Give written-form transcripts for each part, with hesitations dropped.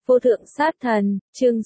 Vô thượng sát thần, chương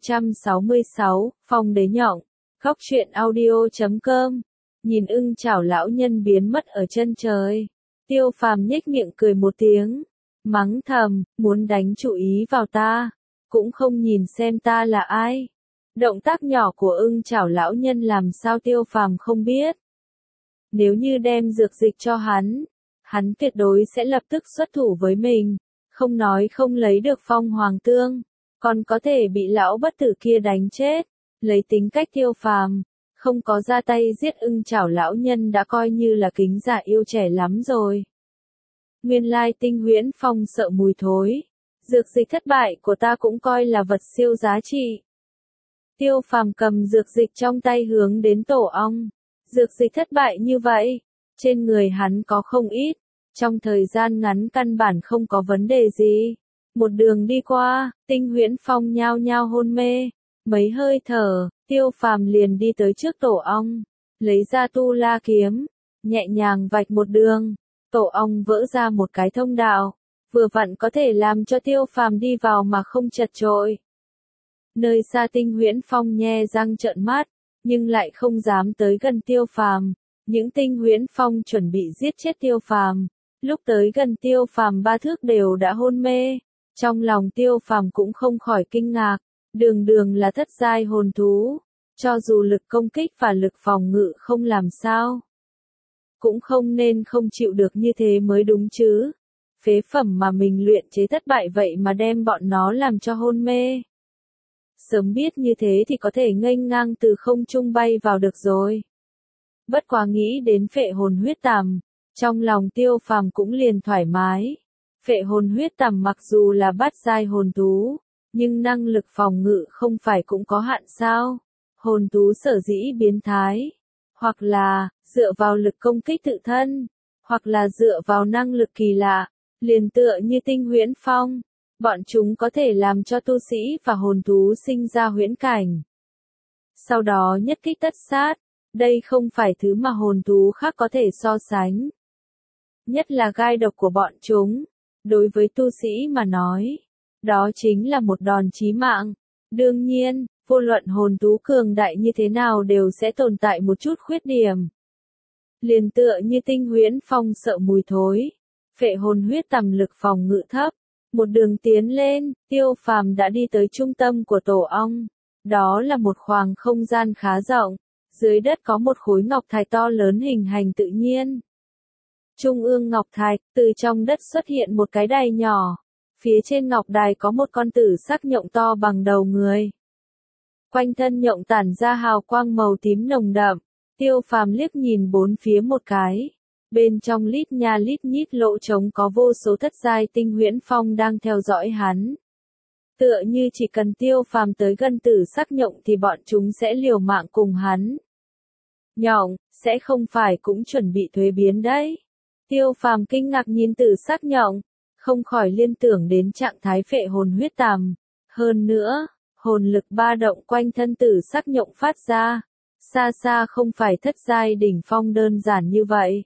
666, Phong đế nhộng. Góc truyện audio.com. Nhìn ưng chảo lão nhân biến mất ở chân trời. Tiêu Phàm nhếch miệng cười một tiếng. Mắng thầm, muốn đánh chú ý vào ta. Cũng không nhìn xem ta là ai. Động tác nhỏ của ưng chảo lão nhân làm sao Tiêu Phàm không biết. Nếu như đem dược dịch cho hắn tuyệt đối sẽ lập tức xuất thủ với mình. Không nói không lấy được phong hoàng tương, còn có thể bị lão bất tử kia đánh chết. Lấy tính cách Tiêu Phàm, không có ra tay giết ưng chảo lão nhân đã coi như là kính giả yêu trẻ lắm rồi. Nguyên lai Tinh Huyễn Phong sợ mùi thối. Dược dịch thất bại của ta cũng coi là vật siêu giá trị. Tiêu Phàm cầm dược dịch trong tay hướng đến tổ ong. Dược dịch thất bại như vậy, trên người hắn có không ít. Trong thời gian ngắn căn bản không có vấn đề gì. Một đường đi qua, Tinh Huyễn Phong nhao nhao hôn mê. Mấy hơi thở, Tiêu Phàm liền đi tới trước tổ ong. Lấy ra tu la kiếm, nhẹ nhàng vạch một đường. Tổ ong vỡ ra một cái thông đạo. Vừa vặn có thể làm cho Tiêu Phàm đi vào mà không chật chội. Nơi xa Tinh Huyễn Phong nhe răng trợn mắt, nhưng lại không dám tới gần Tiêu Phàm. Những Tinh Huyễn Phong chuẩn bị giết chết Tiêu Phàm. Lúc tới gần Tiêu Phàm ba thước đều đã hôn mê. Trong lòng Tiêu Phàm cũng không khỏi kinh ngạc. Đường đường là thất giai hồn thú. Cho dù lực công kích và lực phòng ngự không làm sao, cũng không nên không chịu được như thế mới đúng chứ. Phế phẩm mà mình luyện chế thất bại vậy mà đem bọn nó làm cho hôn mê. Sớm biết như thế thì có thể nghênh ngang từ không trung bay vào được rồi. Bất quá nghĩ đến phệ hồn huyết tằm, trong lòng Tiêu Phàm cũng liền thoải mái. Phệ hồn huyết tằm mặc dù là bát giai hồn thú, nhưng năng lực phòng ngự không phải cũng có hạn sao? Hồn thú sở dĩ biến thái, hoặc là dựa vào lực công kích tự thân, hoặc là dựa vào năng lực kỳ lạ, liền tựa như Tinh Huyễn Phong, bọn chúng có thể làm cho tu sĩ và hồn thú sinh ra huyễn cảnh. Sau đó nhất kích tất sát, đây không phải thứ mà hồn thú khác có thể so sánh. Nhất là gai độc của bọn chúng, đối với tu sĩ mà nói, đó chính là một đòn chí mạng. Đương nhiên, vô luận hồn thú cường đại như thế nào đều sẽ tồn tại một chút khuyết điểm. Liền tựa như Tinh Huyễn Phong sợ mùi thối, phệ hồn huyết tằm lực phòng ngự thấp. Một đường tiến lên, Tiêu Phàm đã đi tới trung tâm của tổ ong. Đó là một khoảng không gian khá rộng. Dưới đất có một khối ngọc thạch to lớn hình hành tự nhiên. Trung ương ngọc thạch, từ trong đất xuất hiện một cái đài nhỏ. Phía trên ngọc đài có một con tử sắc nhộng to bằng đầu người. Quanh thân nhộng tản ra hào quang màu tím nồng đậm. Tiêu Phàm liếc nhìn bốn phía một cái. Bên trong lít nha lít nhít lỗ trống có vô số thất giai Tinh Huyễn Phong đang theo dõi hắn. Tựa như chỉ cần Tiêu Phàm tới gần tử sắc nhộng thì bọn chúng sẽ liều mạng cùng hắn. Nhộng, sẽ không phải cũng chuẩn bị thuế biến đấy. Tiêu Phàm kinh ngạc nhìn tử sắc nhộng, không khỏi liên tưởng đến trạng thái phệ hồn huyết tằm. Hơn nữa, hồn lực ba động quanh thân tử sắc nhộng phát ra. Xa xa không phải thất giai đỉnh phong đơn giản như vậy.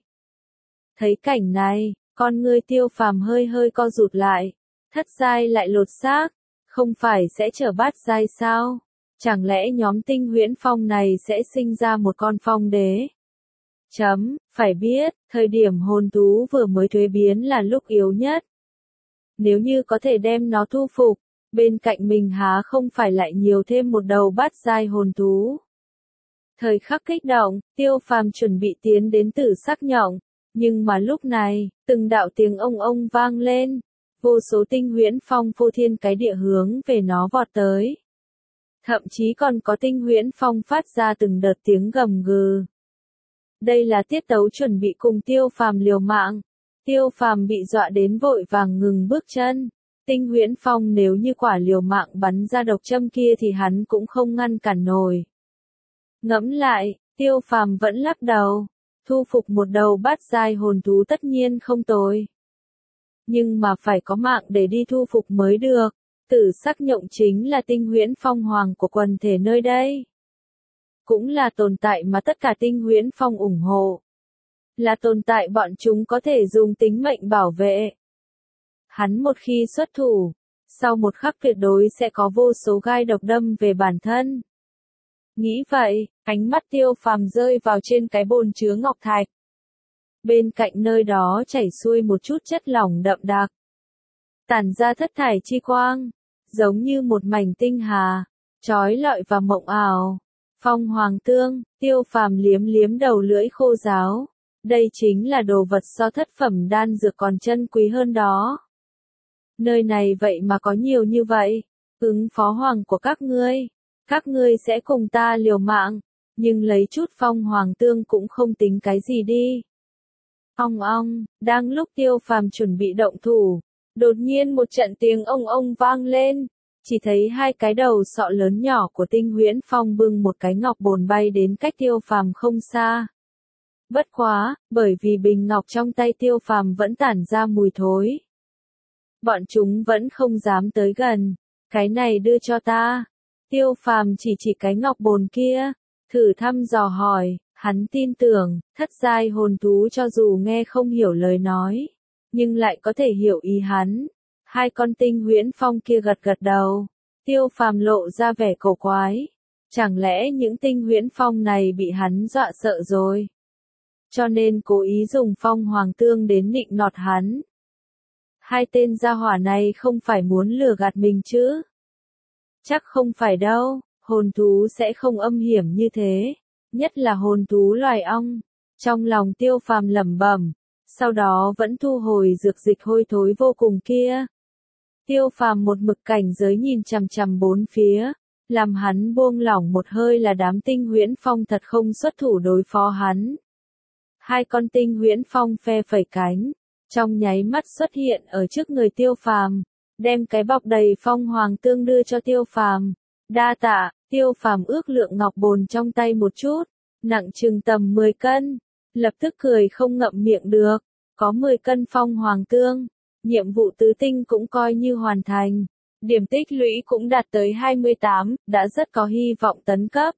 Thấy cảnh này, con ngươi Tiêu Phàm hơi hơi co rụt lại. Thất giai lại lột xác, không phải sẽ trở bát giai sao? Chẳng lẽ nhóm Tinh Huyễn Phong này sẽ sinh ra một con phong đế? Phải biết, thời điểm hồn thú vừa mới thuế biến là lúc yếu nhất. Nếu như có thể đem nó thu phục, bên cạnh mình há không phải lại nhiều thêm một đầu bát giai hồn thú. Thời khắc kích động, Tiêu Phàm chuẩn bị tiến đến tử sắc nhộng. Nhưng mà lúc này, từng đạo tiếng ông vang lên. Vô số Tinh Huyễn Phong phô thiên cái địa hướng về nó vọt tới. Thậm chí còn có Tinh Huyễn Phong phát ra từng đợt tiếng gầm gừ. Đây là tiết tấu chuẩn bị cùng Tiêu Phàm liều mạng. Tiêu Phàm bị dọa đến vội vàng ngừng bước chân. Tinh Huyễn Phong nếu như quả liều mạng bắn ra độc châm kia thì hắn cũng không ngăn cản nổi. Ngẫm lại, Tiêu Phàm vẫn lắc đầu. Thu phục một đầu bát giai hồn thú tất nhiên không tồi. Nhưng mà phải có mạng để đi thu phục mới được. Tử sắc nhộng chính là Tinh Huyễn Phong hoàng của quần thể nơi đây. Cũng là tồn tại mà tất cả Tinh Huyễn Phong ủng hộ. Là tồn tại bọn chúng có thể dùng tính mệnh bảo vệ. Hắn một khi xuất thủ, sau một khắc tuyệt đối sẽ có vô số gai độc đâm về bản thân. Nghĩ vậy, ánh mắt Tiêu Phàm rơi vào trên cái bồn chứa ngọc thạch. Bên cạnh nơi đó chảy xuôi một chút chất lỏng đậm đặc, tản ra thất thải chi quang, giống như một mảnh tinh hà, chói lọi và mộng ảo. Phong Hoàng Tương, Tiêu Phàm liếm liếm đầu lưỡi khô ráo. Đây chính là đồ vật so thất phẩm đan dược còn chân quý hơn đó. Nơi này vậy mà có nhiều như vậy, ứng phó hoàng của các ngươi sẽ cùng ta liều mạng, nhưng lấy chút Phong Hoàng Tương cũng không tính cái gì đi. Ong ong, đang lúc Tiêu Phàm chuẩn bị động thủ, đột nhiên một trận tiếng ông vang lên, chỉ thấy hai cái đầu sọ lớn nhỏ của Tinh Huyễn Phong bưng một cái ngọc bồn bay đến cách Tiêu Phàm không xa. Bất quá, bởi vì bình ngọc trong tay Tiêu Phàm vẫn tản ra mùi thối, bọn chúng vẫn không dám tới gần. Cái này đưa cho ta. Tiêu Phàm chỉ cái ngọc bồn kia, thử thăm dò hỏi. Hắn tin tưởng, thất giai hồn thú cho dù nghe không hiểu lời nói, nhưng lại có thể hiểu ý hắn. Hai con Tinh Huyễn Phong kia gật gật đầu. Tiêu Phàm lộ ra vẻ cổ quái. Chẳng lẽ những Tinh Huyễn Phong này bị hắn dọa sợ rồi, cho nên cố ý dùng Phong Hoàng Tương đến nịnh nọt hắn? Hai tên gia hỏa này không phải muốn lừa gạt mình chứ? Chắc không phải đâu, hồn thú sẽ không âm hiểm như thế, nhất là hồn thú loài ong. Trong lòng Tiêu Phàm lẩm bẩm, sau đó vẫn thu hồi dược dịch hôi thối vô cùng kia. Tiêu Phàm một mực cảnh giới nhìn chằm chằm bốn phía, làm hắn buông lỏng một hơi là đám Tinh Huyễn Phong thật không xuất thủ đối phó hắn. Hai con Tinh Huyễn Phong phe phẩy cánh, trong nháy mắt xuất hiện ở trước người Tiêu Phàm, đem cái bọc đầy Phong Hoàng Tương đưa cho Tiêu Phàm. Đa tạ. Tiêu Phàm ước lượng ngọc bồn trong tay một chút, nặng chừng tầm 10 cân, lập tức cười không ngậm miệng được, có 10 cân Phong Hoàng Tương, nhiệm vụ tứ tinh cũng coi như hoàn thành, điểm tích lũy cũng đạt tới 28, đã rất có hy vọng tấn cấp.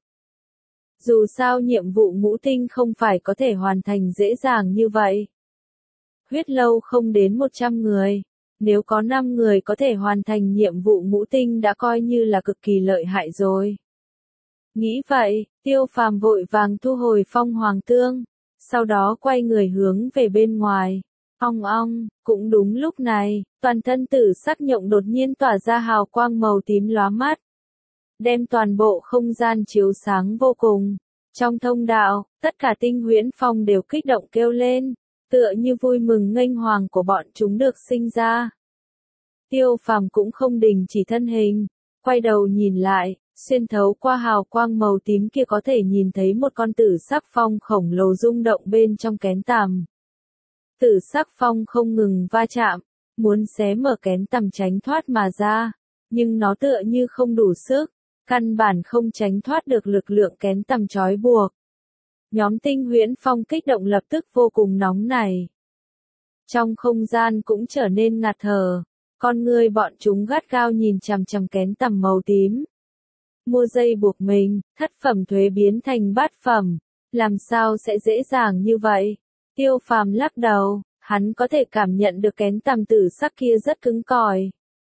Dù sao nhiệm vụ ngũ tinh không phải có thể hoàn thành dễ dàng như vậy. Huyết lâu không đến 100 người, nếu có 5 người có thể hoàn thành nhiệm vụ ngũ tinh đã coi như là cực kỳ lợi hại rồi. Nghĩ vậy, Tiêu Phàm vội vàng thu hồi Phong Hoàng Tương, sau đó quay người hướng về bên ngoài. Ong ong, cũng đúng lúc này, toàn thân Tử Sắc Nhộng đột nhiên tỏa ra hào quang màu tím lóa mắt, đem toàn bộ không gian chiếu sáng vô cùng. Trong thông đạo, tất cả Tinh Huyễn Phong đều kích động kêu lên, tựa như vui mừng nghênh hoàng của bọn chúng được sinh ra. Tiêu Phàm cũng không đình chỉ thân hình, quay đầu nhìn lại, xuyên thấu qua hào quang màu tím kia có thể nhìn thấy một con Tử Sắc Phong khổng lồ rung động bên trong kén tằm. Tử Sắc Phong không ngừng va chạm, muốn xé mở kén tằm tránh thoát mà ra, nhưng nó tựa như không đủ sức, căn bản không tránh thoát được lực lượng kén tằm trói buộc. Nhóm Tinh Huyễn Phong kích động lập tức vô cùng nóng nảy. Trong không gian cũng trở nên ngạt thở, con người bọn chúng gắt gao nhìn chằm chằm kén tằm màu tím. Mua dây buộc mình, thất phẩm thuế biến thành bát phẩm, làm sao sẽ dễ dàng như vậy? Tiêu Phàm lắc đầu, hắn có thể cảm nhận được kén tằm tử sắc kia rất cứng cỏi.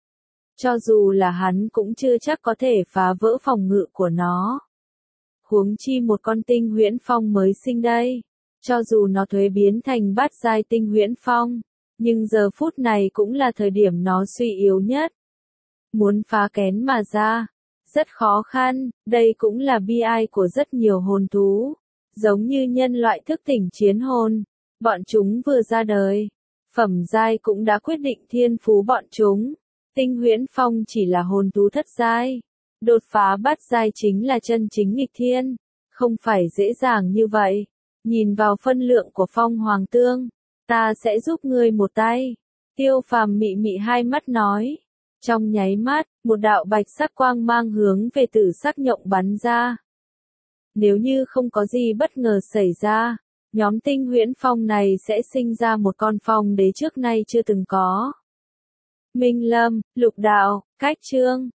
Cho dù là hắn cũng chưa chắc có thể phá vỡ phòng ngự của nó. Huống chi một con Tinh Huyễn Phong mới sinh đây, cho dù nó thuế biến thành bát giai Tinh Huyễn Phong, nhưng giờ phút này cũng là thời điểm nó suy yếu nhất. Muốn phá kén mà ra, rất khó khăn, đây cũng là bi ai của rất nhiều hồn thú. Giống như nhân loại thức tỉnh chiến hồn, bọn chúng vừa ra đời, phẩm giai cũng đã quyết định thiên phú bọn chúng. Tinh Huyễn Phong chỉ là hồn thú thất giai, đột phá bát giai chính là chân chính nghịch thiên, không phải dễ dàng như vậy. Nhìn vào phân lượng của Phong Hoàng Tương, ta sẽ giúp ngươi một tay. Tiêu Phàm mị mị hai mắt nói. Trong nháy mắt, một đạo bạch sắc quang mang hướng về Tử Sắc Nhộng bắn ra. Nếu như không có gì bất ngờ xảy ra, nhóm Tinh Huyễn Phong này sẽ sinh ra một con phong đế trước nay chưa từng có. Minh Lâm, Lục Đạo, Cách Chương